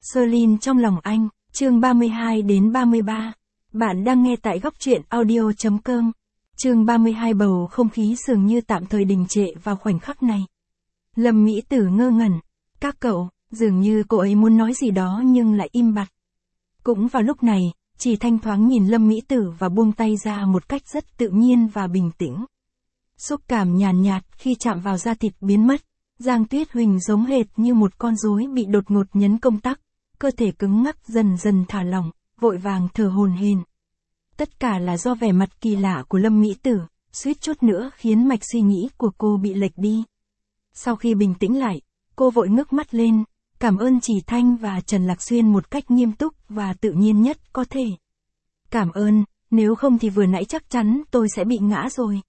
Sherlyn trong lòng anh, chương 32 đến 33. Bạn đang nghe tại góc truyện audio.com. Chương 32 bầu không khí dường như tạm thời đình trệ vào khoảnh khắc này. Lâm Mỹ Tử ngơ ngẩn. Các cậu, dường như cô ấy muốn nói gì đó nhưng lại im bặt. Cũng vào lúc này, Trì Thanh thoáng nhìn Lâm Mỹ Tử và buông tay ra một cách rất tự nhiên và bình tĩnh. Xúc cảm nhàn nhạt khi chạm vào da thịt biến mất. Giang Tuyết Huỳnh giống hệt như một con rối bị đột ngột nhấn công tắc, cơ thể cứng ngắc dần dần thả lỏng, vội vàng thở hổn hển. Tất cả là do vẻ mặt kỳ lạ của Lâm Mỹ Tử, suýt chút nữa khiến mạch suy nghĩ của cô bị lệch đi. Sau khi bình tĩnh lại, cô vội ngước mắt lên, cảm ơn Trì Thanh và Trần Lạc Xuyên một cách nghiêm túc và tự nhiên nhất có thể. Cảm ơn, nếu không thì vừa nãy chắc chắn tôi sẽ bị ngã rồi.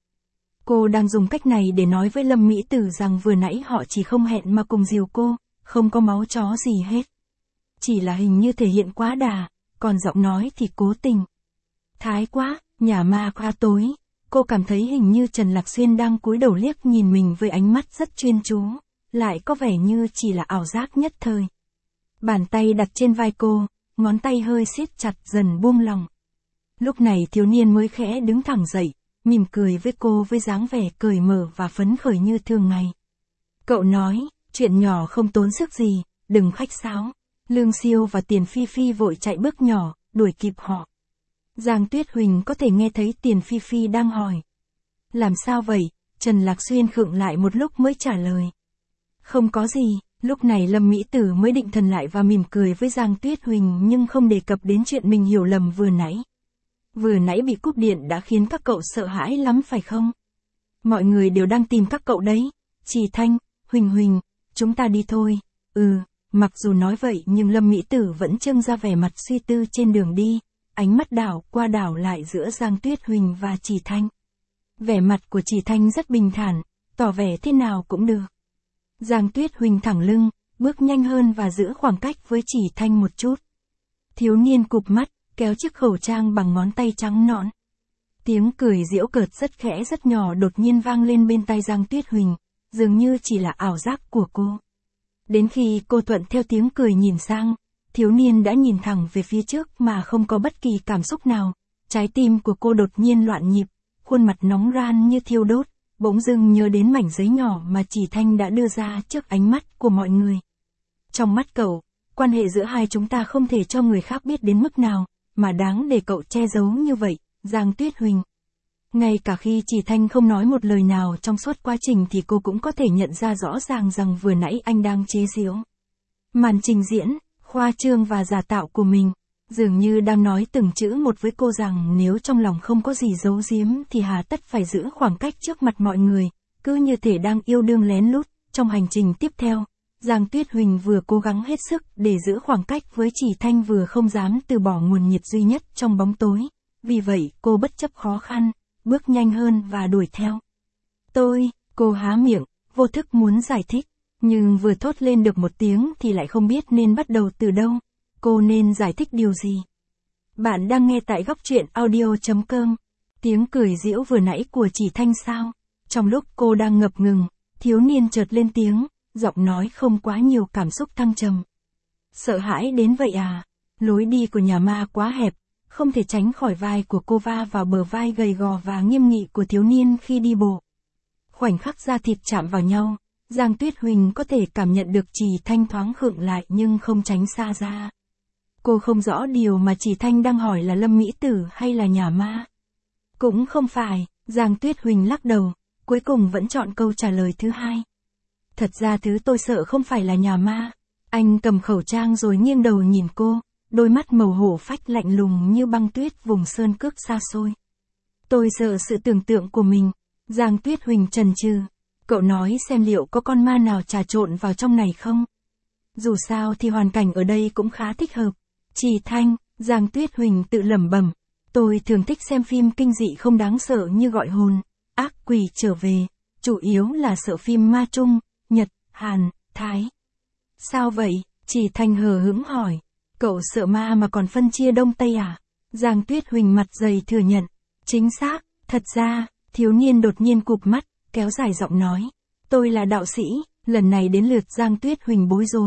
Cô đang dùng cách này để nói với Lâm Mỹ Tử rằng vừa nãy họ chỉ không hẹn mà cùng dìu cô, không có máu chó gì hết. Chỉ là hình như thể hiện quá đà, còn giọng nói thì cố tình. Thái quá, nhà ma quá tối. Cô cảm thấy hình như Trần Lạc Xuyên đang cúi đầu liếc nhìn mình với ánh mắt rất chuyên chú, lại có vẻ như chỉ là ảo giác nhất thời. Bàn tay đặt trên vai cô, ngón tay hơi siết chặt dần buông lòng. Lúc này thiếu niên mới khẽ đứng thẳng dậy, mỉm cười với cô với dáng vẻ cởi mở và phấn khởi như thường ngày. Cậu nói, chuyện nhỏ không tốn sức gì, đừng khách sáo. Lương Siêu và Tiền Phi Phi vội chạy bước nhỏ, đuổi kịp họ. Giang Tuyết Huỳnh có thể nghe thấy Tiền Phi Phi đang hỏi. Làm sao vậy? Trần Lạc Xuyên khựng lại một lúc mới trả lời. Không có gì, lúc này Lâm Mỹ Tử mới định thần lại và mỉm cười với Giang Tuyết Huỳnh nhưng không đề cập đến chuyện mình hiểu lầm vừa nãy. Vừa nãy bị cúp điện đã khiến các cậu sợ hãi lắm phải không? Mọi người đều đang tìm các cậu đấy. Trì Thanh, Huỳnh Huỳnh, chúng ta đi thôi. Mặc dù nói vậy nhưng Lâm Mỹ Tử vẫn trưng ra vẻ mặt suy tư trên đường đi, ánh mắt đảo qua đảo lại giữa Giang Tuyết Huỳnh và Trì Thanh. Vẻ mặt của Trì Thanh rất bình thản, tỏ vẻ thế nào cũng được. Giang Tuyết Huỳnh thẳng lưng, bước nhanh hơn và giữ khoảng cách với Trì Thanh một chút. Thiếu niên cụp mắt, kéo chiếc khẩu trang bằng ngón tay trắng nõn. Tiếng cười giễu cợt rất khẽ rất nhỏ đột nhiên vang lên bên tai Giang Tuyết Huỳnh, dường như chỉ là ảo giác của cô. Đến khi cô thuận theo tiếng cười nhìn sang, thiếu niên đã nhìn thẳng về phía trước mà không có bất kỳ cảm xúc nào. Trái tim của cô đột nhiên loạn nhịp, khuôn mặt nóng ran như thiêu đốt, bỗng dưng nhớ đến mảnh giấy nhỏ mà Trì Thanh đã đưa ra trước ánh mắt của mọi người. Trong mắt cậu, quan hệ giữa hai chúng ta không thể cho người khác biết đến mức nào, mà đáng để cậu che giấu như vậy, Giang Tuyết Huỳnh. Ngay cả khi Trì Thanh không nói một lời nào trong suốt quá trình thì cô cũng có thể nhận ra rõ ràng rằng vừa nãy anh đang chế giễu. Màn trình diễn, khoa trương và giả tạo của mình, dường như đang nói từng chữ một với cô rằng nếu trong lòng không có gì giấu giếm thì hà tất phải giữ khoảng cách trước mặt mọi người, cứ như thể đang yêu đương lén lút. Trong hành trình tiếp theo, Giang Tuyết Huỳnh vừa cố gắng hết sức để giữ khoảng cách với Trì Thanh vừa không dám từ bỏ nguồn nhiệt duy nhất trong bóng tối. Vì vậy cô bất chấp khó khăn, bước nhanh hơn và đuổi theo. Cô há miệng, vô thức muốn giải thích, nhưng vừa thốt lên được một tiếng thì lại không biết nên bắt đầu từ đâu. Cô nên giải thích điều gì? Bạn đang nghe tại góc truyện audio.com. Tiếng cười giễu vừa nãy của Trì Thanh sao? Trong lúc cô đang ngập ngừng, thiếu niên chợt lên tiếng, giọng nói không quá nhiều cảm xúc thăng trầm. Sợ hãi đến vậy à? Lối đi của nhà ma quá hẹp, không thể tránh khỏi vai của cô va vào bờ vai gầy gò và nghiêm nghị của thiếu niên khi đi bộ. Khoảnh khắc da thịt chạm vào nhau, Giang Tuyết Huỳnh có thể cảm nhận được Trì Thanh thoáng khựng lại nhưng không tránh xa ra. Cô không rõ điều mà Trì Thanh đang hỏi là Lâm Mỹ Tử hay là nhà ma. Cũng không phải, Giang Tuyết Huỳnh lắc đầu, cuối cùng vẫn chọn câu trả lời thứ hai. Thật ra thứ tôi sợ không phải là nhà ma. Anh cầm khẩu trang rồi nghiêng đầu nhìn cô, đôi mắt màu hổ phách lạnh lùng như băng tuyết vùng sơn cước xa xôi. Tôi sợ sự tưởng tượng của mình. Giang Tuyết Huỳnh chần chừ. Cậu nói xem liệu có con ma nào trà trộn vào trong này không? Dù sao thì hoàn cảnh ở đây cũng khá thích hợp. Trì Thanh, Giang Tuyết Huỳnh tự lẩm bẩm. Tôi thường thích xem phim kinh dị không đáng sợ như Gọi hồn, Ác quỷ trở về. Chủ yếu là sợ phim ma Trung, Nhật, Hàn, Thái. Sao vậy? Trì Thanh hờ hững hỏi. Cậu sợ ma mà còn phân chia Đông Tây à? Giang Tuyết Huỳnh mặt dày thừa nhận. Chính xác, thật ra, thiếu niên đột nhiên cụp mắt, kéo dài giọng nói. Tôi là đạo sĩ, lần này đến lượt Giang Tuyết Huỳnh bối rối.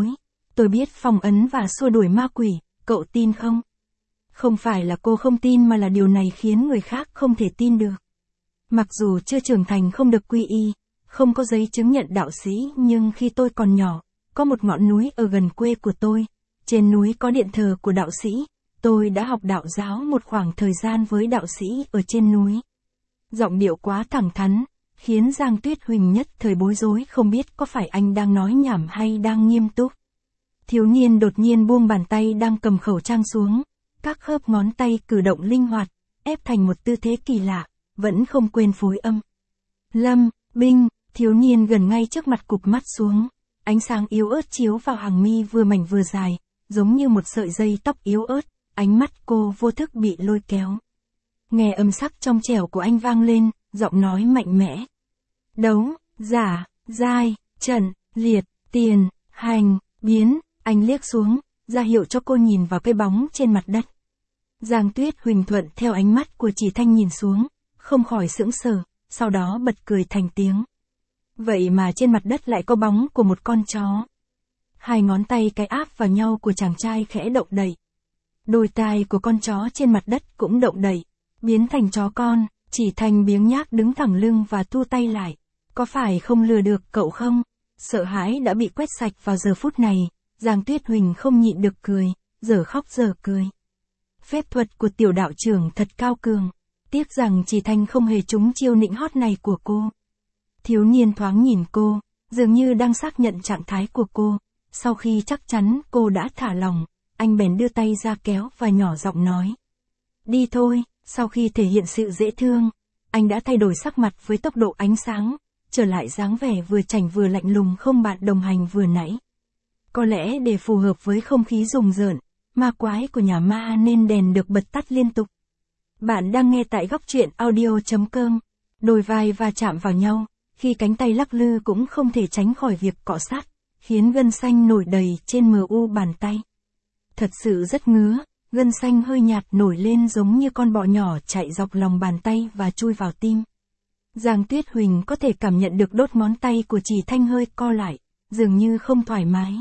Tôi biết phong ấn và xua đuổi ma quỷ, cậu tin không? Không phải là cô không tin mà là điều này khiến người khác không thể tin được. Mặc dù chưa trưởng thành không được quy y, không có giấy chứng nhận đạo sĩ, nhưng khi tôi còn nhỏ, có một ngọn núi ở gần quê của tôi. Trên núi có điện thờ của đạo sĩ. Tôi đã học đạo giáo một khoảng thời gian với đạo sĩ ở trên núi. Giọng điệu quá thẳng thắn, khiến Giang Tuyết Huỳnh nhất thời bối rối, không biết có phải anh đang nói nhảm hay đang nghiêm túc. Thiếu niên đột nhiên buông bàn tay đang cầm khẩu trang xuống, các khớp ngón tay cử động linh hoạt, ép thành một tư thế kỳ lạ, vẫn không quên phối âm. Lâm, Binh, thiếu niên gần ngay trước mặt cụp mắt xuống, ánh sáng yếu ớt chiếu vào hàng mi vừa mảnh vừa dài, giống như một sợi dây tóc yếu ớt, ánh mắt cô vô thức bị lôi kéo. Nghe âm sắc trong trẻo của anh vang lên, giọng nói mạnh mẽ. Đấu, giả, giai, trận, liệt, tiền, hành, biến, anh liếc xuống, ra hiệu cho cô nhìn vào cái bóng trên mặt đất. Giang Tuyết Huỳnh thuận theo ánh mắt của Chỉ Thanh nhìn xuống, không khỏi sững sờ, sau đó bật cười thành tiếng. Vậy mà trên mặt đất lại có bóng của một con chó. Hai ngón tay cái áp vào nhau của chàng trai khẽ động đậy. Đôi tai của con chó trên mặt đất cũng động đậy, biến thành chó con. Chỉ Thanh biếng nhác đứng thẳng lưng và thu tay lại. Có phải không lừa được cậu không? Sợ hãi đã bị quét sạch vào giờ phút này, Giang Tuyết Huỳnh không nhịn được cười, giờ khóc giờ cười. Phép thuật của tiểu đạo trưởng thật cao cường, tiếc rằng Chỉ Thanh không hề trúng chiêu nịnh hót này của cô. Thiếu niên thoáng nhìn cô, dường như đang xác nhận trạng thái của cô. Sau khi chắc chắn cô đã thả lòng, anh bèn đưa tay ra kéo và nhỏ giọng nói. Đi thôi. Sau khi thể hiện sự dễ thương, anh đã thay đổi sắc mặt với tốc độ ánh sáng, trở lại dáng vẻ vừa chảnh vừa lạnh lùng không bạn đồng hành vừa nãy. Có lẽ để phù hợp với không khí rùng rợn, ma quái của nhà ma nên đèn được bật tắt liên tục. Bạn đang nghe tại góc truyện audio.com. Đôi vai va chạm vào nhau, khi cánh tay lắc lư cũng không thể tránh khỏi việc cọ sát, khiến gân xanh nổi đầy trên mu bàn tay. Thật sự rất ngứa. Gân xanh hơi nhạt nổi lên giống như con bọ nhỏ chạy dọc lòng bàn tay và chui vào tim. Giang Tuyết Huỳnh có thể cảm nhận được đốt ngón tay của Chỉ Thanh hơi co lại, dường như không thoải mái.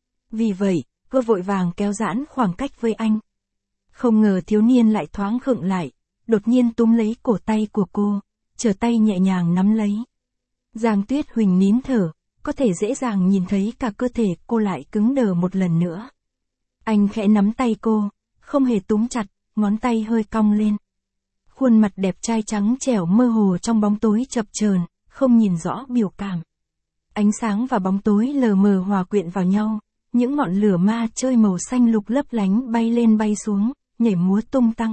Vì vậy, cô vội vàng kéo giãn khoảng cách với anh. Không ngờ thiếu niên lại thoáng khựng lại, đột nhiên túm lấy cổ tay của cô, trở tay nhẹ nhàng nắm lấy. Giang Tuyết Huỳnh nín thở, có thể dễ dàng nhìn thấy cả cơ thể cô lại cứng đờ một lần nữa. Anh khẽ nắm tay cô. Không hề túm chặt, ngón tay hơi cong lên. Khuôn mặt đẹp trai trắng trẻo mơ hồ trong bóng tối chập chờn, không nhìn rõ biểu cảm. Ánh sáng và bóng tối lờ mờ hòa quyện vào nhau, những ngọn lửa ma chơi màu xanh lục lấp lánh bay lên bay xuống, nhảy múa tung tăng.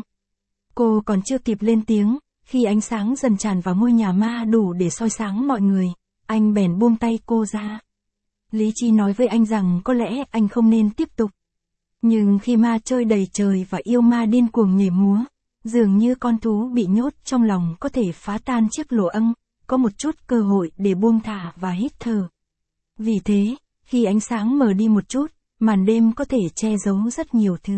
Cô còn chưa kịp lên tiếng, khi ánh sáng dần tràn vào ngôi nhà ma đủ để soi sáng mọi người, anh bèn buông tay cô ra. Lý trí nói với anh rằng có lẽ anh không nên tiếp tục. Nhưng khi ma chơi đầy trời và yêu ma điên cuồng nhảy múa, dường như con thú bị nhốt trong lòng có thể phá tan chiếc lỗ âng, có một chút cơ hội để buông thả và hít thở. Vì thế, khi ánh sáng mờ đi một chút, màn đêm có thể che giấu rất nhiều thứ.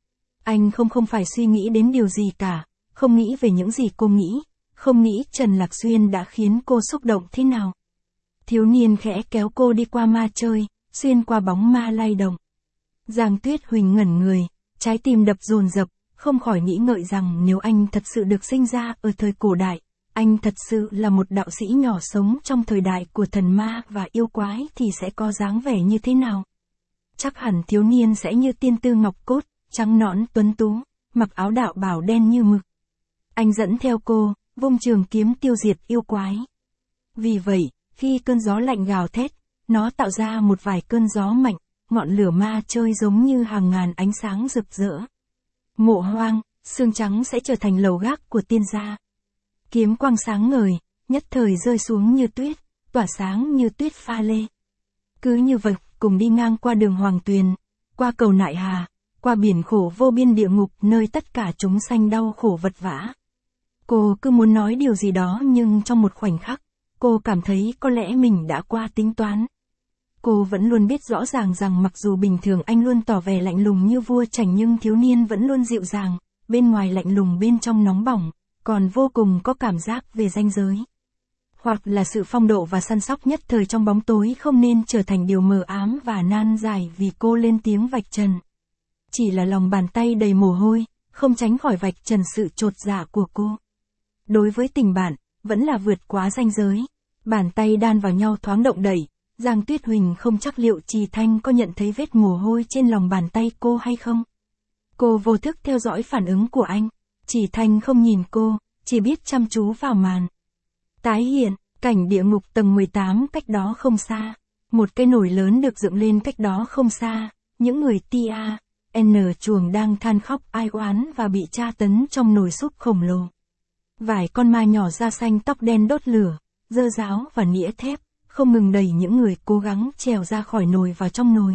Anh không phải suy nghĩ đến điều gì cả, không nghĩ về những gì cô nghĩ, không nghĩ Trần Lạc Xuyên đã khiến cô xúc động thế nào. Thiếu niên khẽ kéo cô đi qua ma chơi, xuyên qua bóng ma lay động. Giang Tuyết Huỳnh ngẩn người, trái tim đập dồn dập, không khỏi nghĩ ngợi rằng nếu anh thật sự được sinh ra ở thời cổ đại, anh thật sự là một đạo sĩ nhỏ sống trong thời đại của thần ma và yêu quái thì sẽ có dáng vẻ như thế nào. Chắc hẳn thiếu niên sẽ như tiên tư ngọc cốt, trắng nõn tuấn tú, mặc áo đạo bào đen như mực. Anh dẫn theo cô, vung trường kiếm tiêu diệt yêu quái. Vì vậy, khi cơn gió lạnh gào thét, nó tạo ra một vài cơn gió mạnh. Ngọn lửa ma chơi giống như hàng ngàn ánh sáng rực rỡ. Mộ hoang, xương trắng sẽ trở thành lầu gác của tiên gia. Kiếm quang sáng ngời, nhất thời rơi xuống như tuyết, tỏa sáng như tuyết pha lê. Cứ như vậy, cùng đi ngang qua đường Hoàng Tuyền, qua cầu Nại Hà, qua biển khổ vô biên địa ngục nơi tất cả chúng sanh đau khổ vật vã. Cô cứ muốn nói điều gì đó nhưng trong một khoảnh khắc, cô cảm thấy có lẽ mình đã qua tính toán. Cô vẫn luôn biết rõ ràng rằng mặc dù bình thường anh luôn tỏ vẻ lạnh lùng như vua chảnh nhưng thiếu niên vẫn luôn dịu dàng, bên ngoài lạnh lùng bên trong nóng bỏng, còn vô cùng có cảm giác về ranh giới. hoặc là sự phong độ và săn sóc nhất thời trong bóng tối không nên trở thành điều mờ ám và nan giải vì cô lên tiếng vạch trần. Chỉ là lòng bàn tay đầy mồ hôi, không tránh khỏi vạch trần sự chột dạ của cô. Đối với tình bạn, vẫn là vượt quá ranh giới. Bàn tay đan vào nhau thoáng động đẩy, Giang Tuyết Huỳnh không chắc liệu Trì Thanh có nhận thấy vết mồ hôi trên lòng bàn tay cô hay không. Cô vô thức theo dõi phản ứng của anh. Trì Thanh không nhìn cô, chỉ biết chăm chú vào màn. Tái hiện, cảnh địa ngục tầng 18 cách đó không xa. Một cái nồi lớn được dựng lên cách đó không xa. Những người tia, N chuồng đang than khóc ai oán và bị tra tấn trong nồi súp khổng lồ. Vài con ma nhỏ da xanh tóc đen đốt lửa, dơ giáo và nĩa thép, không ngừng đẩy những người cố gắng trèo ra khỏi nồi vào trong nồi.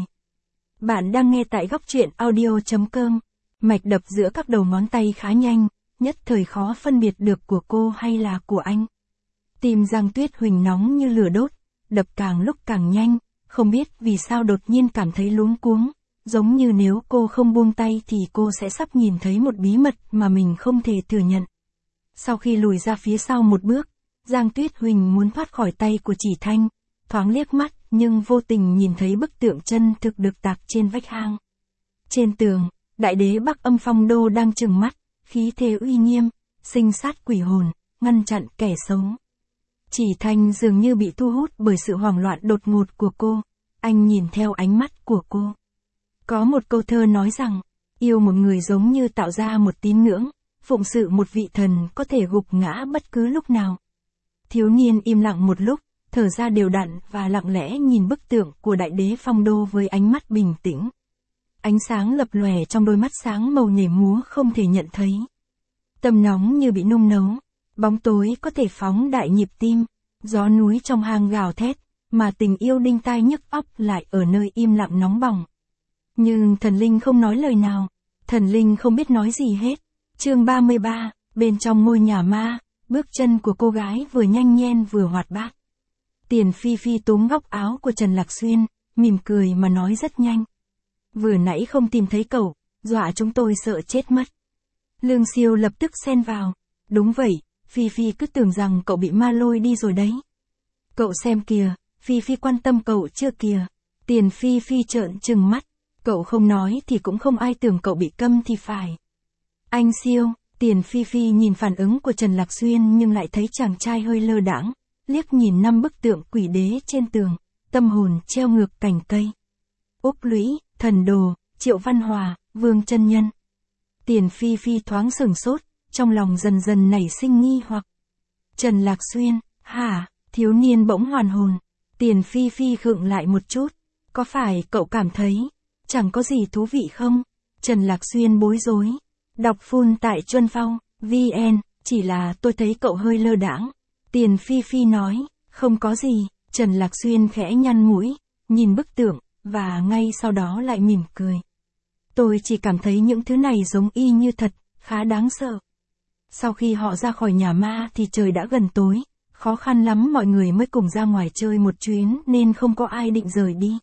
Bạn đang nghe tại góc truyện audio.com. Mạch đập giữa các đầu ngón tay khá nhanh, nhất thời khó phân biệt được của cô hay là của anh. Tim Giang Tuyết Huỳnh nóng như lửa đốt, đập càng lúc càng nhanh, không biết vì sao đột nhiên cảm thấy luống cuống, giống như nếu cô không buông tay thì cô sẽ sắp nhìn thấy một bí mật mà mình không thể thừa nhận. Sau khi lùi ra phía sau một bước, Giang Tuyết Huỳnh muốn thoát khỏi tay của Trì Thanh, thoáng liếc mắt nhưng vô tình nhìn thấy bức tượng chân thực được tạc trên vách hang. Trên tường, Đại đế Bắc Âm Phong Đô đang trừng mắt, khí thế uy nghiêm, sinh sát quỷ hồn, ngăn chặn kẻ xấu. Trì Thanh dường như bị thu hút bởi sự hoảng loạn đột ngột của cô, anh nhìn theo ánh mắt của cô. Có một câu thơ nói rằng, yêu một người giống như tạo ra một tín ngưỡng, phụng sự một vị thần có thể gục ngã bất cứ lúc nào. Thiếu niên im lặng một lúc, thở ra đều đặn và lặng lẽ nhìn bức tượng của Đại đế Phong Đô với ánh mắt bình tĩnh. Ánh sáng lập lòe trong đôi mắt sáng màu nhảy múa không thể nhận thấy. Tâm nóng như bị nung nấu, bóng tối có thể phóng đại nhịp tim, gió núi trong hang gào thét, mà tình yêu đinh tai nhức óc lại ở nơi im lặng nóng bỏng. Nhưng thần linh không nói lời nào, thần linh không biết nói gì hết. Chương 33, bên trong ngôi nhà ma, bước chân của cô gái vừa nhanh nhen vừa hoạt bát. Tiền Phi Phi túm góc áo của Trần Lạc Xuyên, mỉm cười mà nói rất nhanh. Vừa nãy không tìm thấy cậu, dọa chúng tôi sợ chết mất. Lương Siêu lập tức xen vào. Đúng vậy, Phi Phi cứ tưởng rằng cậu bị ma lôi đi rồi đấy. Cậu xem kìa, Phi Phi quan tâm cậu chưa kìa. Tiền Phi Phi trợn trừng mắt. Cậu không nói thì cũng không ai tưởng cậu bị câm thì phải. Anh Siêu, Tiền Phi Phi nhìn phản ứng của Trần Lạc Xuyên nhưng lại thấy chàng trai hơi lơ đãng, liếc nhìn 5 bức tượng quỷ đế trên tường, tâm hồn treo ngược cành cây. Úc Lũy, Thần Đồ, Triệu Văn Hòa, Vương Chân Nhân. Tiền Phi Phi thoáng sửng sốt, trong lòng dần dần nảy sinh nghi hoặc. Trần Lạc Xuyên, hả? Thiếu niên bỗng hoàn hồn. Tiền Phi Phi khựng lại một chút. Có phải cậu cảm thấy chẳng có gì thú vị không? Trần Lạc Xuyên bối rối. Đọc full tại Chuân Phong, VN, chỉ là tôi thấy cậu hơi lơ đãng. Tiền Phi Phi nói, không có gì. Trần Lạc Xuyên khẽ nhăn mũi, nhìn bức tượng, và ngay sau đó lại mỉm cười. Tôi chỉ cảm thấy những thứ này giống y như thật, khá đáng sợ. Sau khi họ ra khỏi nhà ma thì trời đã gần tối, khó khăn lắm mọi người mới cùng ra ngoài chơi một chuyến nên không có ai định rời đi.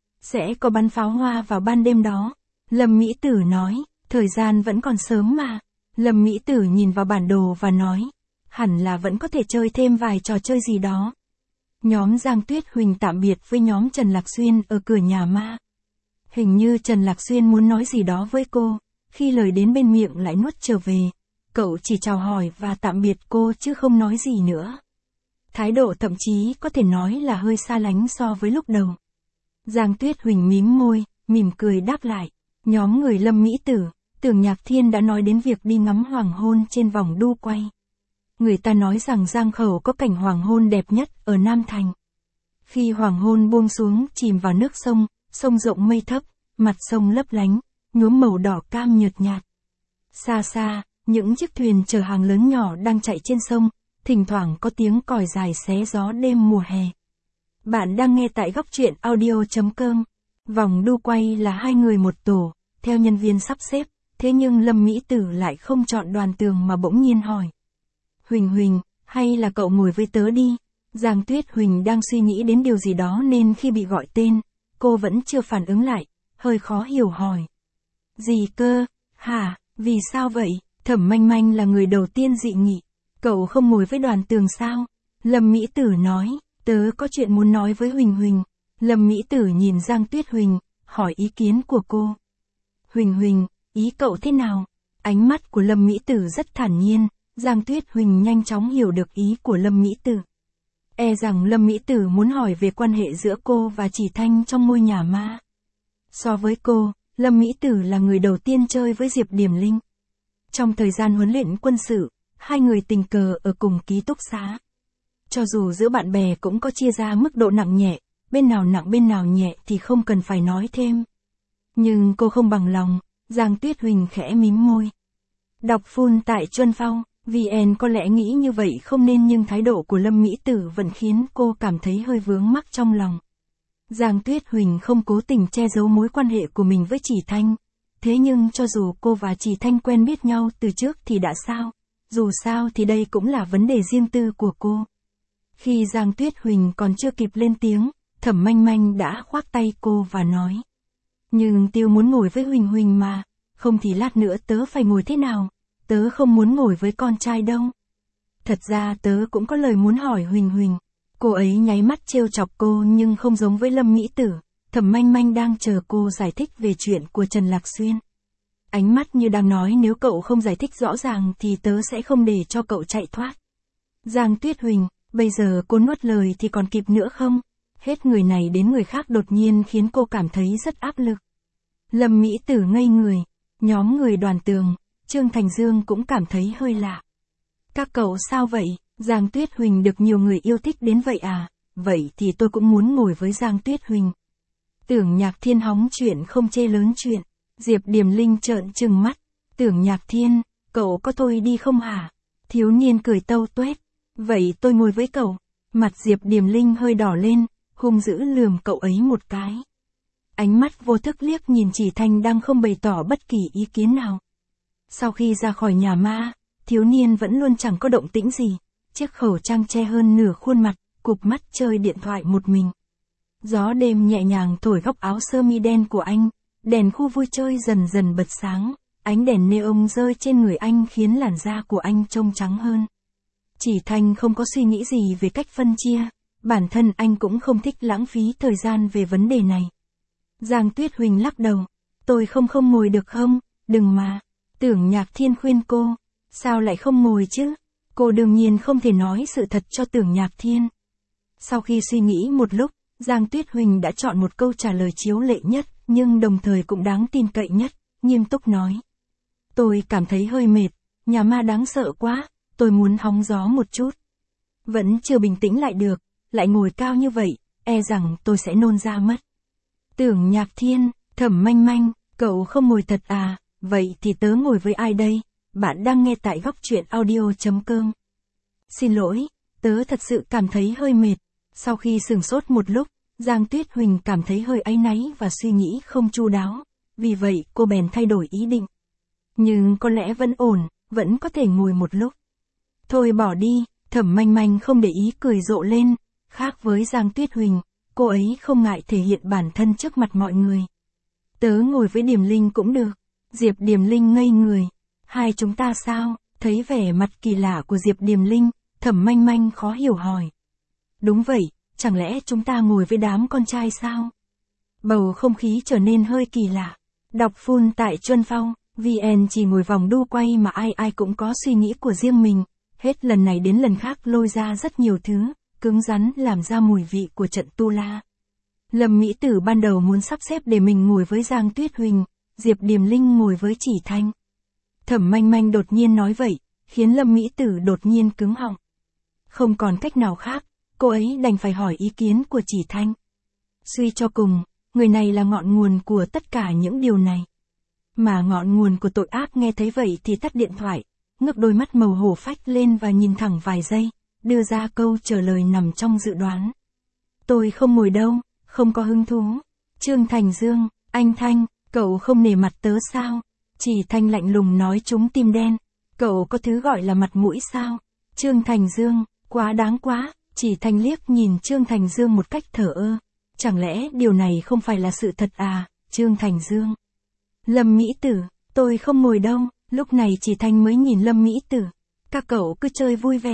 Sẽ có bắn pháo hoa vào ban đêm đó. Lâm Mỹ Tử nói, thời gian vẫn còn sớm mà. Lâm Mỹ Tử nhìn vào bản đồ và nói, hẳn là vẫn có thể chơi thêm vài trò chơi gì đó. Nhóm Giang Tuyết Huỳnh tạm biệt với nhóm Trần Lạc Xuyên ở cửa nhà ma. Hình như Trần Lạc Xuyên muốn nói gì đó với cô, khi lời đến bên miệng lại nuốt trở về. Cậu chỉ chào hỏi và tạm biệt cô chứ không nói gì nữa. Thái độ thậm chí có thể nói là hơi xa lánh so với lúc đầu. Giang Tuyết Huỳnh mím môi, mỉm cười đáp lại. Nhóm người Lâm Mỹ Tử, Tưởng Nhạc Thiên đã nói đến việc đi ngắm hoàng hôn trên vòng đu quay. Người ta nói rằng Giang Khẩu có cảnh hoàng hôn đẹp nhất ở Nam Thành. Khi hoàng hôn buông xuống chìm vào nước sông, sông rộng mây thấp, mặt sông lấp lánh, nhuốm màu đỏ cam nhợt nhạt. Xa xa, những chiếc thuyền chở hàng lớn nhỏ đang chạy trên sông, thỉnh thoảng có tiếng còi dài xé gió đêm mùa hè. Bạn đang nghe tại góc truyện audio.com. Vòng đu quay là 2 người một tổ, theo nhân viên sắp xếp, thế nhưng Lâm Mỹ Tử lại không chọn Đoàn Tường mà bỗng nhiên hỏi. Huỳnh Huỳnh, hay là cậu ngồi với tớ đi? Giang Tuyết Huỳnh đang suy nghĩ đến điều gì đó nên khi bị gọi tên, cô vẫn chưa phản ứng lại, hơi khó hiểu hỏi. Gì cơ? Hả? Vì sao vậy? Thẩm Manh Manh là người đầu tiên dị nghị. Cậu không ngồi với Đoàn Tường sao? Lâm Mỹ Tử nói, tớ có chuyện muốn nói với Huỳnh Huỳnh. Lâm Mỹ Tử nhìn Giang Tuyết Huỳnh, hỏi ý kiến của cô. Huỳnh Huỳnh, ý cậu thế nào? Ánh mắt của Lâm Mỹ Tử rất thản nhiên, Giang Tuyết Huỳnh nhanh chóng hiểu được ý của Lâm Mỹ Tử. E rằng Lâm Mỹ Tử muốn hỏi về quan hệ giữa cô và Chỉ Thanh trong ngôi nhà ma. So với cô, Lâm Mỹ Tử là người đầu tiên chơi với Diệp Điềm Linh. Trong thời gian huấn luyện quân sự, hai người tình cờ ở cùng ký túc xá. Cho dù giữa bạn bè cũng có chia ra mức độ nặng nhẹ, bên nào nặng bên nào nhẹ thì không cần phải nói thêm. Nhưng cô không bằng lòng, Giang Tuyết Huỳnh khẽ mím môi. Đọc full tại Chuân Phong, VN có lẽ nghĩ như vậy không nên nhưng thái độ của Lâm Mỹ Tử vẫn khiến cô cảm thấy hơi vướng mắc trong lòng. Giang Tuyết Huỳnh không cố tình che giấu mối quan hệ của mình với Chỉ Thanh. Thế nhưng cho dù cô và Chỉ Thanh quen biết nhau từ trước thì đã sao? Dù sao thì đây cũng là vấn đề riêng tư của cô. Khi Giang Tuyết Huỳnh còn chưa kịp lên tiếng, Thẩm Manh Manh đã khoác tay cô và nói. Nhưng Tiêu muốn ngồi với Huỳnh Huỳnh mà, không thì lát nữa tớ phải ngồi thế nào? Tớ không muốn ngồi với con trai đâu. Thật ra tớ cũng có lời muốn hỏi Huỳnh Huỳnh. Cô ấy nháy mắt trêu chọc cô nhưng không giống với Lâm Mỹ Tử. Thẩm Manh Manh đang chờ cô giải thích về chuyện của Trần Lạc Xuyên. Ánh mắt như đang nói nếu cậu không giải thích rõ ràng thì tớ sẽ không để cho cậu chạy thoát. Giang Tuyết Huỳnh, bây giờ cô nuốt lời thì còn kịp nữa không? Hết người này đến người khác đột nhiên khiến cô cảm thấy rất áp lực. Lâm Mỹ Tử ngây người. Nhóm người Đoàn Tường, Trương Thành Dương cũng cảm thấy hơi lạ. Các cậu sao vậy? Giang Tuyết Huỳnh được nhiều người yêu thích đến vậy à? Vậy thì tôi cũng muốn ngồi với Giang Tuyết Huỳnh. Tưởng Nhạc Thiên hóng chuyện không chê lớn chuyện. Diệp Điềm Linh trợn trừng mắt. Tưởng Nhạc Thiên, cậu có thôi đi không hả? Thiếu niên cười tâu tuét. Vậy tôi ngồi với cậu. Mặt Diệp Điềm Linh hơi đỏ lên, hung dữ lườm cậu ấy một cái. Ánh mắt vô thức liếc nhìn Chỉ Thanh đang không bày tỏ bất kỳ ý kiến nào. Sau khi ra khỏi nhà ma, thiếu niên vẫn luôn chẳng có động tĩnh gì. Chiếc khẩu trang che hơn nửa khuôn mặt, cụp mắt chơi điện thoại một mình. Gió đêm nhẹ nhàng thổi góc áo sơ mi đen của anh, đèn khu vui chơi dần dần bật sáng, ánh đèn neon rơi trên người anh khiến làn da của anh trông trắng hơn. Chỉ Thanh không có suy nghĩ gì về cách phân chia, bản thân anh cũng không thích lãng phí thời gian về vấn đề này. Giang Tuyết Huỳnh lắc đầu, tôi không ngồi được không, đừng mà. Tưởng Nhạc Thiên khuyên cô, sao lại không ngồi chứ? Cô đương nhiên không thể nói sự thật cho Tưởng Nhạc Thiên. Sau khi suy nghĩ một lúc, Giang Tuyết Huỳnh đã chọn một câu trả lời chiếu lệ nhất, nhưng đồng thời cũng đáng tin cậy nhất, nghiêm túc nói. Tôi cảm thấy hơi mệt, nhà ma đáng sợ quá, tôi muốn hóng gió một chút. Vẫn chưa bình tĩnh lại được, lại ngồi cao như vậy, e rằng tôi sẽ nôn ra mất. Tưởng Nhạc Thiên, Thẩm Manh Manh, cậu không ngồi thật à, vậy thì tớ ngồi với ai đây? Bạn đang nghe tại góc truyện audio.com. Xin lỗi, tớ thật sự cảm thấy hơi mệt. Sau khi sửng sốt một lúc, Giang Tuyết Huỳnh cảm thấy hơi áy náy và suy nghĩ không chu đáo. Vì vậy cô bèn thay đổi ý định. Nhưng có lẽ vẫn ổn, vẫn có thể ngồi một lúc. Thôi bỏ đi, Thẩm Manh Manh không để ý cười rộ lên. Khác với Giang Tuyết Huỳnh, cô ấy không ngại thể hiện bản thân trước mặt mọi người. Tớ ngồi với Điềm Linh cũng được. Diệp Điềm Linh ngây người. Hai chúng ta sao? Thấy vẻ mặt kỳ lạ của Diệp Điềm Linh, Thẩm Manh Manh khó hiểu hỏi. Đúng vậy, chẳng lẽ chúng ta ngồi với đám con trai sao? Bầu không khí trở nên hơi kỳ lạ. Đọc full tại Chuân Phong, VN chỉ ngồi vòng đu quay mà ai cũng có suy nghĩ của riêng mình. Hết lần này đến lần khác lôi ra rất nhiều thứ, cứng rắn làm ra mùi vị của trận tu la. Lâm Mỹ Tử ban đầu muốn sắp xếp để mình ngồi với Giang Tuyết Huỳnh, Diệp Điềm Linh ngồi với Chỉ Thanh. Thẩm Manh Manh đột nhiên nói vậy, khiến Lâm Mỹ Tử đột nhiên cứng họng. Không còn cách nào khác, cô ấy đành phải hỏi ý kiến của Chỉ Thanh. Suy cho cùng, người này là ngọn nguồn của tất cả những điều này. Mà ngọn nguồn của tội ác nghe thấy vậy thì tắt điện thoại, ngước đôi mắt màu hổ phách lên và nhìn thẳng vài giây, đưa ra câu trả lời nằm trong dự đoán. Tôi không ngồi đâu, không có hứng thú. Trương Thành Dương, anh Thanh, cậu không nể mặt tớ sao? Chỉ Thanh lạnh lùng nói trúng tim đen. Cậu có thứ gọi là mặt mũi sao? Trương Thành Dương, quá đáng quá. Chỉ Thanh liếc nhìn Trương Thành Dương một cách thờ ơ. Chẳng lẽ điều này không phải là sự thật à, Trương Thành Dương? Lâm Mỹ Tử, tôi không ngồi đâu. Lúc này Chỉ Thanh mới nhìn Lâm Mỹ Tử. Các cậu cứ chơi vui vẻ.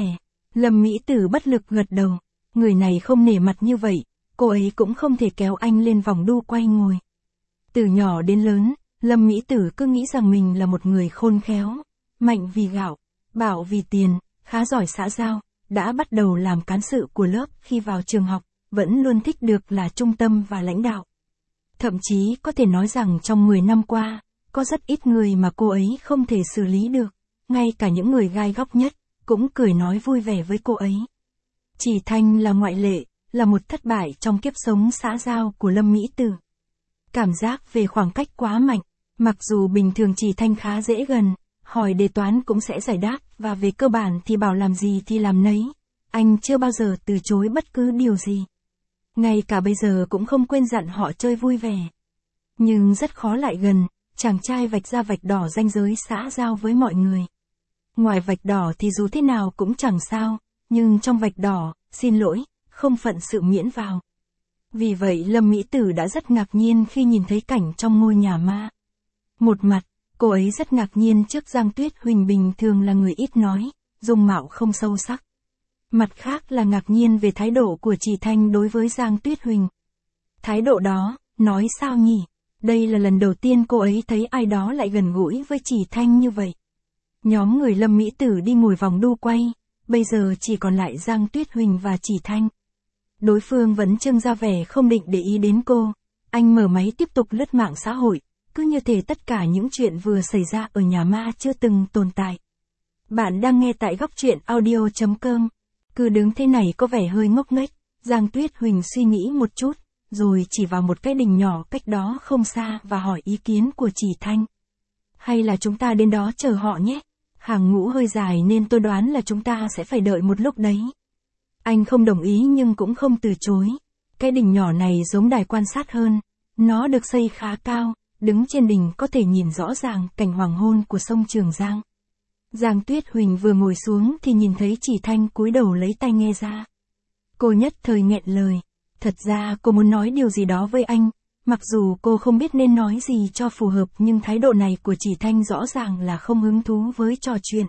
Lâm Mỹ Tử bất lực gật đầu, người này không nể mặt như vậy, cô ấy cũng không thể kéo anh lên vòng đu quay ngồi. Từ nhỏ đến lớn, Lâm Mỹ Tử cứ nghĩ rằng mình là một người khôn khéo, mạnh vì gạo, bạo vì tiền, khá giỏi xã giao, đã bắt đầu làm cán sự của lớp khi vào trường học, vẫn luôn thích được là trung tâm và lãnh đạo. Thậm chí có thể nói rằng trong 10 năm qua, có rất ít người mà cô ấy không thể xử lý được, ngay cả những người gai góc nhất, cũng cười nói vui vẻ với cô ấy. Chỉ Thanh là ngoại lệ, là một thất bại trong kiếp sống xã giao của Lâm Mỹ Tử. Cảm giác về khoảng cách quá mạnh, mặc dù bình thường Chỉ Thanh khá dễ gần, hỏi đề toán cũng sẽ giải đáp và về cơ bản thì bảo làm gì thì làm nấy. Anh chưa bao giờ từ chối bất cứ điều gì. Ngay cả bây giờ cũng không quên dặn họ chơi vui vẻ. Nhưng rất khó lại gần, chàng trai vạch ra vạch đỏ ranh giới xã giao với mọi người. Ngoài vạch đỏ thì dù thế nào cũng chẳng sao, nhưng trong vạch đỏ, xin lỗi, không phận sự miễn vào. Vì vậy Lâm Mỹ Tử đã rất ngạc nhiên khi nhìn thấy cảnh trong ngôi nhà ma. Một mặt, cô ấy rất ngạc nhiên trước Giang Tuyết Huỳnh bình thường là người ít nói, dung mạo không sâu sắc. Mặt khác là ngạc nhiên về thái độ của Chỉ Thanh đối với Giang Tuyết Huỳnh. Thái độ đó, nói sao nhỉ? Đây là lần đầu tiên cô ấy thấy ai đó lại gần gũi với Chỉ Thanh như vậy. Nhóm người Lâm Mỹ Tử đi ngồi vòng đu quay, bây giờ chỉ còn lại Giang Tuyết Huỳnh và Chỉ Thanh. Đối phương vẫn trưng ra vẻ không định để ý đến cô, anh mở máy tiếp tục lướt mạng xã hội, cứ như thể tất cả những chuyện vừa xảy ra ở nhà ma chưa từng tồn tại. Bạn đang nghe tại góc truyện audio.com. Cứ đứng thế này có vẻ hơi ngốc nghếch, Giang Tuyết Huỳnh suy nghĩ một chút, rồi chỉ vào một cái đình nhỏ cách đó không xa và hỏi ý kiến của Chỉ Thanh. Hay là chúng ta đến đó chờ họ nhé? Hàng ngũ hơi dài nên tôi đoán là chúng ta sẽ phải đợi một lúc đấy. Anh không đồng ý nhưng cũng không từ chối. Cái đình nhỏ này giống đài quan sát hơn. Nó được xây khá cao, đứng trên đỉnh có thể nhìn rõ ràng cảnh hoàng hôn của sông Trường Giang. Giang Tuyết Huỳnh vừa ngồi xuống thì nhìn thấy Chỉ Thanh cúi đầu lấy tai nghe ra. Cô nhất thời nghẹn lời. Thật ra cô muốn nói điều gì đó với anh, mặc dù cô không biết nên nói gì cho phù hợp nhưng thái độ này của Chỉ Thanh rõ ràng là không hứng thú với trò chuyện.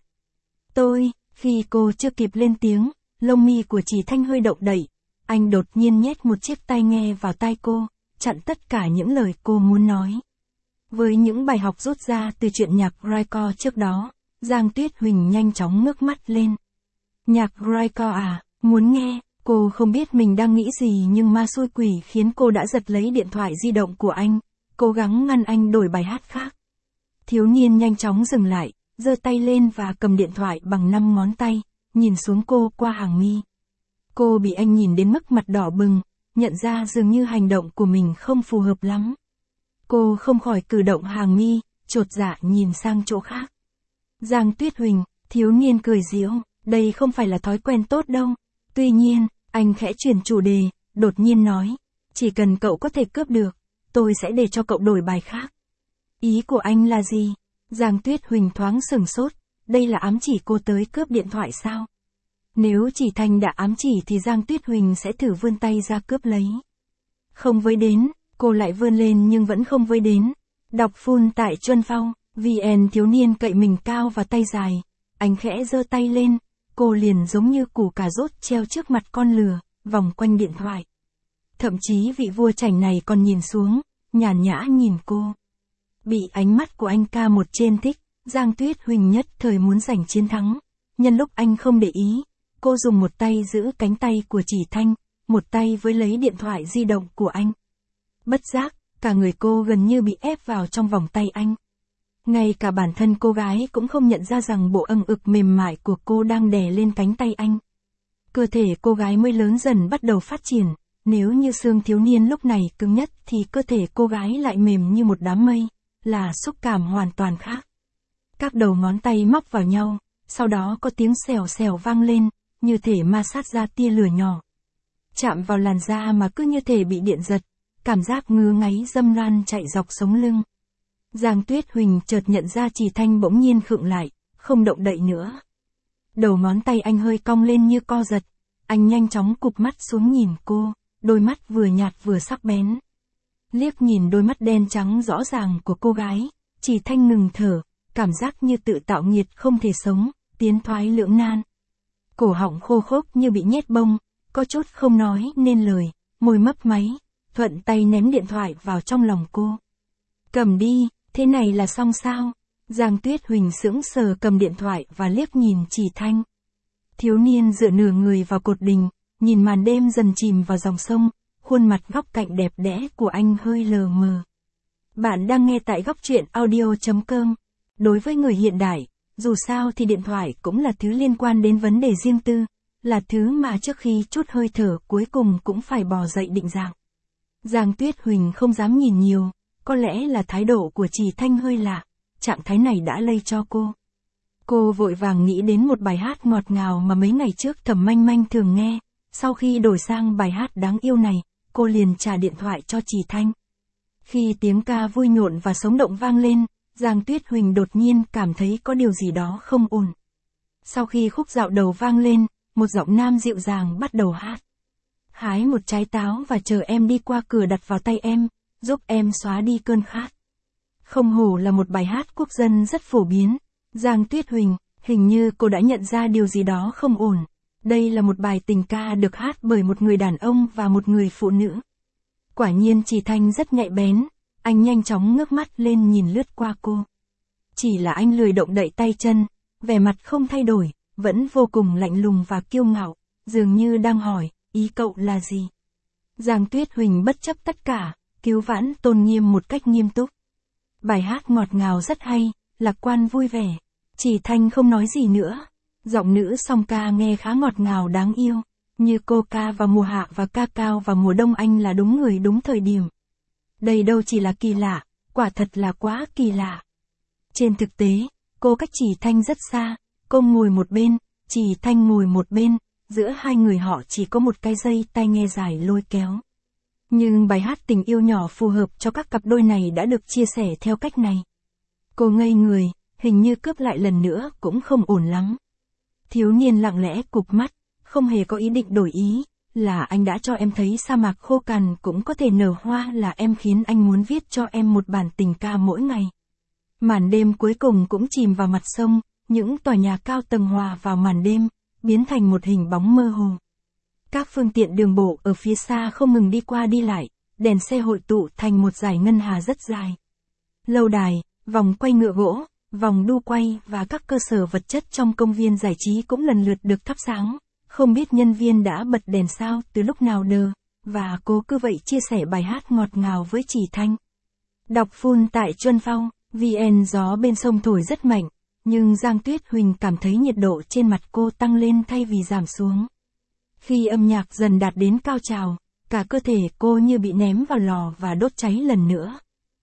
Khi cô chưa kịp lên tiếng, lông mi của Chỉ Thanh hơi động đậy, anh đột nhiên nhét một chiếc tai nghe vào tai cô, chặn tất cả những lời cô muốn nói. Với những bài học rút ra từ chuyện nhạc Raiko trước đó, Giang Tuyết Huỳnh nhanh chóng ngước mắt lên. Nhạc Raiko à, muốn nghe, cô không biết mình đang nghĩ gì nhưng ma xui quỷ khiến cô đã giật lấy điện thoại di động của anh, cố gắng ngăn anh đổi bài hát khác. Thiếu niên nhanh chóng dừng lại, giơ tay lên và cầm điện thoại bằng 5 ngón tay, nhìn xuống cô qua hàng mi. Cô bị anh nhìn đến mức mặt đỏ bừng, nhận ra dường như hành động của mình không phù hợp lắm. Cô không khỏi cử động hàng mi, chột dạ nhìn sang chỗ khác. Giang Tuyết Huỳnh, thiếu niên cười giễu, đây không phải là thói quen tốt đâu. Tuy nhiên, anh khẽ chuyển chủ đề, đột nhiên nói, chỉ cần cậu có thể cướp được, tôi sẽ để cho cậu đổi bài khác. Ý của anh là gì? Giang Tuyết Huỳnh thoáng sửng sốt, đây là ám chỉ cô tới cướp điện thoại sao? Nếu Chỉ Thanh đã ám chỉ thì Giang Tuyết Huỳnh sẽ thử vươn tay ra cướp lấy. Không với đến, cô lại vươn lên nhưng vẫn không với đến. Đọc full tại Chuân Phong, VN thiếu niên cậy mình cao và tay dài. Anh khẽ giơ tay lên, cô liền giống như củ cà rốt treo trước mặt con lừa, vòng quanh điện thoại. Thậm chí vị vua chảnh này còn nhìn xuống, nhàn nhã nhìn cô. Bị ánh mắt của anh ca một trên thích, Giang Tuyết Huỳnh nhất thời muốn giành chiến thắng. Nhân lúc anh không để ý, cô dùng một tay giữ cánh tay của Chỉ Thanh, một tay với lấy điện thoại di động của anh. Bất giác, cả người cô gần như bị ép vào trong vòng tay anh. Ngay cả bản thân cô gái cũng không nhận ra rằng bộ âng ực mềm mại của cô đang đè lên cánh tay anh. Cơ thể cô gái mới lớn dần bắt đầu phát triển, nếu như xương thiếu niên lúc này cứng nhất thì cơ thể cô gái lại mềm như một đám mây, là xúc cảm hoàn toàn khác. Các đầu ngón tay móc vào nhau, sau đó có tiếng xèo xèo vang lên, như thể ma sát ra tia lửa nhỏ. Chạm vào làn da mà cứ như thể bị điện giật, cảm giác ngứa ngáy dâm ran chạy dọc sống lưng. Giang Tuyết Huỳnh chợt nhận ra Chỉ Thanh bỗng nhiên khựng lại, không động đậy nữa. Đầu ngón tay anh hơi cong lên như co giật, anh nhanh chóng cụp mắt xuống nhìn cô, đôi mắt vừa nhạt vừa sắc bén. Liếc nhìn đôi mắt đen trắng rõ ràng của cô gái, Chỉ Thanh ngừng thở, cảm giác như tự tạo nghiệt không thể sống, tiến thoái lưỡng nan. cổ họng khô khốc như bị nhét bông, có chút không nói nên lời, môi mấp máy, thuận tay ném điện thoại vào trong lòng cô. Cầm đi, thế này là xong sao? Giang Tuyết Huỳnh sững sờ cầm điện thoại và liếc nhìn Chỉ Thanh. Thiếu niên dựa nửa người vào cột đình, nhìn màn đêm dần chìm vào dòng sông, khuôn mặt góc cạnh đẹp đẽ của anh hơi lờ mờ. Bạn đang nghe tại góc truyện audio.com. Đối với người hiện đại, dù sao thì điện thoại cũng là thứ liên quan đến vấn đề riêng tư, là thứ mà trước khi chút hơi thở cuối cùng cũng phải bò dậy định dạng. Giang Tuyết Huỳnh không dám nhìn nhiều, có lẽ là thái độ của Chỉ Thanh hơi lạ, trạng thái này đã lây cho cô. Cô vội vàng nghĩ đến một bài hát ngọt ngào mà mấy ngày trước Thẩm Manh Manh thường nghe, sau khi đổi sang bài hát đáng yêu này, cô liền trả điện thoại cho Chỉ Thanh. Khi tiếng ca vui nhộn và sống động vang lên, Giang Tuyết Huỳnh đột nhiên cảm thấy có điều gì đó không ổn. Sau khi khúc dạo đầu vang lên, một giọng nam dịu dàng bắt đầu hát. Hái một trái táo và chờ em đi qua cửa đặt vào tay em, giúp em xóa đi cơn khát. Không hổ là một bài hát quốc dân rất phổ biến. Giang Tuyết Huỳnh, hình như cô đã nhận ra điều gì đó không ổn. Đây là một bài tình ca được hát bởi một người đàn ông và một người phụ nữ. Quả nhiên Chỉ Thanh rất nhạy bén, anh nhanh chóng ngước mắt lên nhìn lướt qua cô. Chỉ là anh lười động đậy tay chân, vẻ mặt không thay đổi, vẫn vô cùng lạnh lùng và kiêu ngạo, dường như đang hỏi, ý cậu là gì? Giang Tuyết Huỳnh bất chấp tất cả, cứu vãn tôn nghiêm một cách nghiêm túc. Bài hát ngọt ngào rất hay, lạc quan vui vẻ. Chỉ Thanh không nói gì nữa. Giọng nữ song ca nghe khá ngọt ngào đáng yêu. Như cô ca vào mùa hạ và ca cao vào mùa đông, anh là đúng người đúng thời điểm. Đây đâu chỉ là kỳ lạ, quả thật là quá kỳ lạ. Trên thực tế, cô cách Chỉ Thanh rất xa. Cô ngồi một bên, Chỉ Thanh ngồi một bên. Giữa hai người họ chỉ có một cái dây tai nghe dài lôi kéo. Nhưng bài hát tình yêu nhỏ phù hợp cho các cặp đôi này đã được chia sẻ theo cách này. Cô ngây người, hình như cướp lại lần nữa cũng không ổn lắm. Thiếu niên lặng lẽ cụp mắt, không hề có ý định đổi ý, là anh đã cho em thấy sa mạc khô cằn cũng có thể nở hoa, là em khiến anh muốn viết cho em một bản tình ca mỗi ngày. Màn đêm cuối cùng cũng chìm vào mặt sông, những tòa nhà cao tầng hòa vào màn đêm, biến thành một hình bóng mơ hồ. Các phương tiện đường bộ ở phía xa không ngừng đi qua đi lại, đèn xe hội tụ thành một dải ngân hà rất dài. Lâu đài, vòng quay ngựa gỗ, vòng đu quay và các cơ sở vật chất trong công viên giải trí cũng lần lượt được thắp sáng. Không biết nhân viên đã bật đèn sao từ lúc nào đờ, và cô cứ vậy chia sẻ bài hát ngọt ngào với Chỉ Thanh. Đọc full tại Chuân Phong, VN. Gió bên sông thổi rất mạnh, nhưng Giang Tuyết Huỳnh cảm thấy nhiệt độ trên mặt cô tăng lên thay vì giảm xuống. Khi âm nhạc dần đạt đến cao trào, cả cơ thể cô như bị ném vào lò và đốt cháy lần nữa.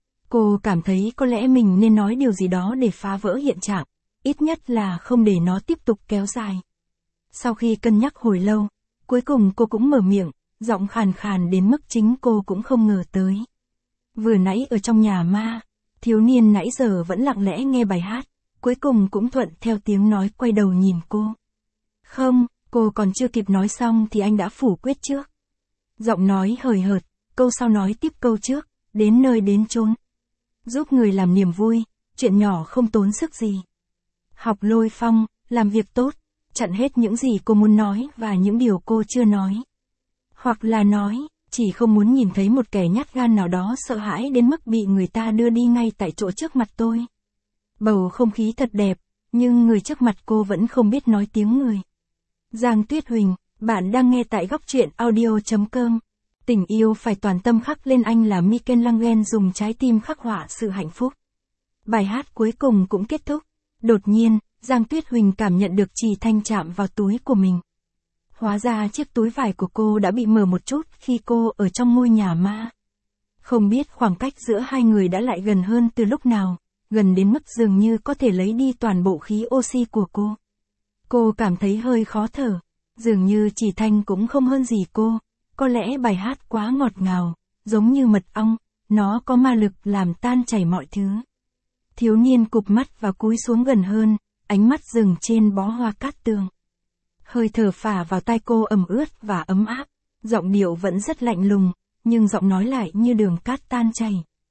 Cô cảm thấy có lẽ mình nên nói điều gì đó để phá vỡ hiện trạng, ít nhất là không để nó tiếp tục kéo dài. Sau khi cân nhắc hồi lâu, cuối cùng cô cũng mở miệng, giọng khàn khàn đến mức chính cô cũng không ngờ tới. Vừa nãy ở trong nhà ma, thiếu niên nãy giờ vẫn lặng lẽ nghe bài hát, cuối cùng cũng thuận theo tiếng nói quay đầu nhìn cô. Không, cô còn chưa kịp nói xong thì anh đã phủ quyết trước. Giọng nói hời hợt, câu sau nói tiếp câu trước, đến nơi đến chốn. Giúp người làm niềm vui, chuyện nhỏ không tốn sức gì. Học lôi phong, làm việc tốt, chặn hết những gì cô muốn nói và những điều cô chưa nói. Hoặc là nói, chỉ không muốn nhìn thấy một kẻ nhát gan nào đó sợ hãi đến mức bị người ta đưa đi ngay tại chỗ trước mặt tôi. Bầu không khí thật đẹp, nhưng người trước mặt cô vẫn không biết nói tiếng người. Giang Tuyết Huỳnh, bạn đang nghe tại góc truyện audio.com. Tình yêu phải toàn tâm khắc lên, anh là Michelangelo dùng trái tim khắc họa sự hạnh phúc. Bài hát cuối cùng cũng kết thúc. Đột nhiên, Giang Tuyết Huỳnh cảm nhận được Chỉ Thanh chạm vào túi của mình. Hóa ra chiếc túi vải của cô đã bị mở một chút khi cô ở trong ngôi nhà ma. Không biết khoảng cách giữa hai người đã lại gần hơn từ lúc nào, gần đến mức dường như có thể lấy đi toàn bộ khí oxy của cô. Cô cảm thấy hơi khó thở, dường như Chỉ Thanh cũng không hơn gì cô, có lẽ bài hát quá ngọt ngào, giống như mật ong, nó có ma lực làm tan chảy mọi thứ. Thiếu niên cụp mắt và cúi xuống gần hơn, ánh mắt dừng trên bó hoa cát tường. Hơi thở phả vào tai cô ẩm ướt và ấm áp, giọng điệu vẫn rất lạnh lùng, nhưng giọng nói lại như đường cát tan chảy.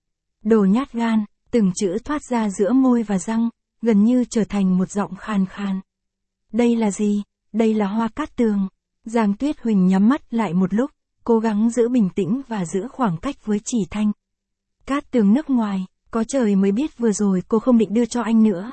Đồ nhát gan, từng chữ thoát ra giữa môi và răng, gần như trở thành một giọng khàn khàn. Đây là gì? đây là Hoa Cát Tường. Giang Tuyết Huỳnh nhắm mắt lại một lúc, cố gắng giữ bình tĩnh và giữ khoảng cách với Chỉ Thanh. Cát Tường nước ngoài, có trời mới biết vừa rồi cô không định đưa cho anh nữa.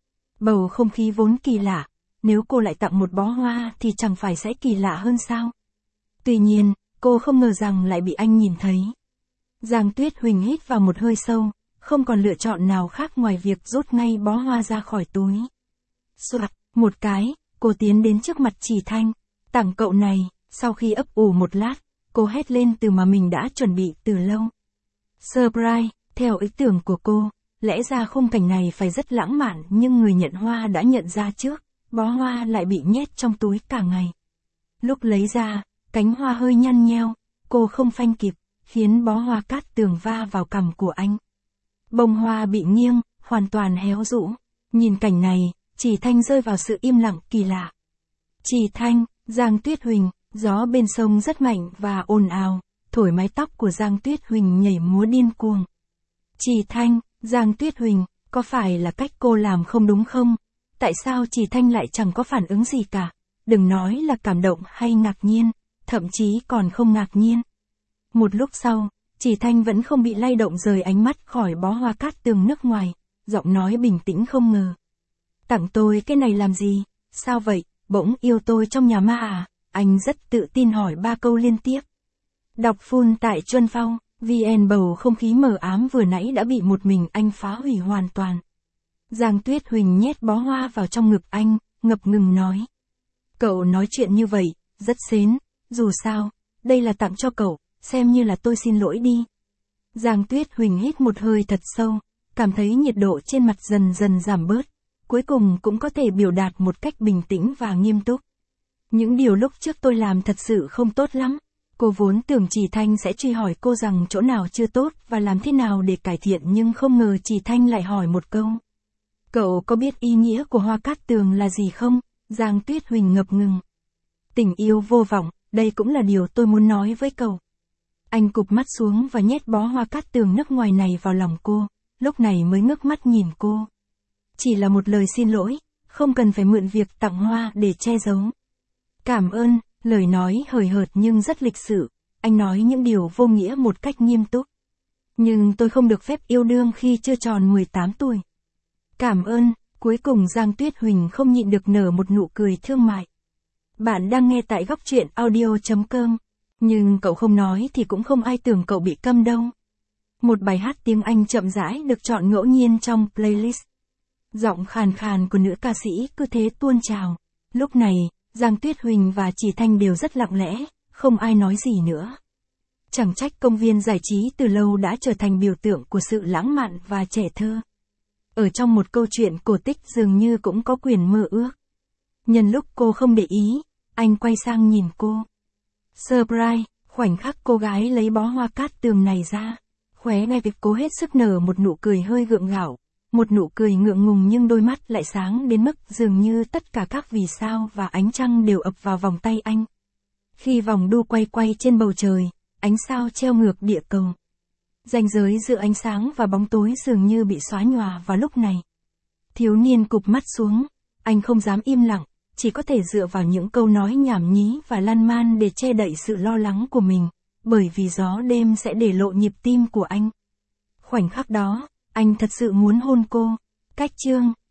Bầu không khí vốn kỳ lạ, nếu cô lại tặng một bó hoa thì chẳng phải sẽ kỳ lạ hơn sao? Tuy nhiên, cô không ngờ rằng lại bị anh nhìn thấy. Giang Tuyết Huỳnh hít vào một hơi sâu, không còn lựa chọn nào khác ngoài việc rút ngay bó hoa ra khỏi túi. Soạt, một cái, cô tiến đến trước mặt Chỉ Thanh. Tặng cậu này, sau khi ấp ủ một lát, cô hét lên từ mà mình đã chuẩn bị từ lâu. Surprise, theo ý tưởng của cô, lẽ ra khung cảnh này phải rất lãng mạn nhưng người nhận hoa đã nhận ra trước, bó hoa lại bị nhét trong túi cả ngày. Lúc lấy ra, cánh hoa hơi nhăn nheo, cô không phanh kịp, khiến bó hoa Cát Tường va vào cằm của anh. Bông hoa bị nghiêng, hoàn toàn héo rũ. Nhìn cảnh này, Chỉ Thanh rơi vào sự im lặng kỳ lạ. Chỉ Thanh, Giang Tuyết Huỳnh, gió bên sông rất mạnh và ồn ào, thổi mái tóc của Giang Tuyết Huỳnh nhảy múa điên cuồng. Chỉ Thanh, Giang Tuyết Huỳnh, có phải là cách cô làm không đúng không? Tại sao Chỉ Thanh lại chẳng có phản ứng gì cả? Đừng nói là cảm động hay ngạc nhiên, thậm chí còn không ngạc nhiên. Một lúc sau, Chỉ Thanh vẫn không bị lay động rời ánh mắt khỏi bó hoa Cát Tường nước ngoài, giọng nói bình tĩnh không ngờ. Tặng tôi cái này làm gì? Sao vậy, bỗng yêu tôi trong nhà ma à? Anh rất tự tin hỏi 3 câu liên tiếp. Đọc full tại Chuân Phong, VN bầu không khí mờ ám vừa nãy đã bị một mình anh phá hủy hoàn toàn. Giang Tuyết Huỳnh nhét bó hoa vào trong ngực anh, ngập ngừng nói. Cậu nói chuyện như vậy, rất xến, dù sao, đây là tặng cho cậu, xem như là tôi xin lỗi đi. Giang Tuyết Huỳnh hít một hơi thật sâu, cảm thấy nhiệt độ trên mặt dần dần giảm bớt, cuối cùng cũng có thể biểu đạt một cách bình tĩnh và nghiêm túc. Những điều lúc trước tôi làm thật sự không tốt lắm. Cô vốn tưởng Chỉ Thanh sẽ truy hỏi cô rằng chỗ nào chưa tốt và làm thế nào để cải thiện nhưng không ngờ Chỉ Thanh lại hỏi một câu. Cậu có biết ý nghĩa của Hoa Cát Tường là gì không? Giang Tuyết Huỳnh ngập ngừng. Tình yêu vô vọng, đây cũng là điều tôi muốn nói với cậu. Anh cụp mắt xuống và nhét bó Hoa Cát Tường nước ngoài này vào lòng cô, lúc này mới ngước mắt nhìn cô. Chỉ là một lời xin lỗi, không cần phải mượn việc tặng hoa để che giấu. Cảm ơn, lời nói hời hợt nhưng rất lịch sự, anh nói những điều vô nghĩa một cách nghiêm túc. Nhưng tôi không được phép yêu đương khi chưa tròn 18 tuổi. Cảm ơn, cuối cùng Giang Tuyết Huỳnh không nhịn được nở một nụ cười thương mại. Bạn đang nghe tại góc truyện audio.com, nhưng cậu không nói thì cũng không ai tưởng cậu bị câm đâu. Một bài hát tiếng Anh chậm rãi được chọn ngẫu nhiên trong playlist. Giọng khàn khàn của nữ ca sĩ cứ thế tuôn trào. Lúc này, Giang Tuyết Huỳnh và Chỉ Thanh đều rất lặng lẽ, không ai nói gì nữa. Chẳng trách công viên giải trí từ lâu đã trở thành biểu tượng của sự lãng mạn và trẻ thơ. Ở trong một câu chuyện cổ tích dường như cũng có quyền mơ ước. Nhân lúc cô không để ý, anh quay sang nhìn cô. Surprise, khoảnh khắc cô gái lấy bó Hoa Cát Tường này ra. Khóe ngay việc cố hết sức nở một nụ cười hơi gượng gạo. Một nụ cười ngượng ngùng nhưng đôi mắt lại sáng đến mức dường như tất cả các vì sao và ánh trăng đều ập vào vòng tay anh. Khi vòng đu quay trên bầu trời, ánh sao treo ngược địa cầu. Ranh giới giữa ánh sáng và bóng tối dường như bị xóa nhòa vào lúc này. Thiếu niên cụp mắt xuống, anh không dám im lặng, chỉ có thể dựa vào những câu nói nhảm nhí và lan man để che đậy sự lo lắng của mình, bởi vì gió đêm sẽ để lộ nhịp tim của anh. Khoảnh khắc đó, anh thật sự muốn hôn cô. Cách chương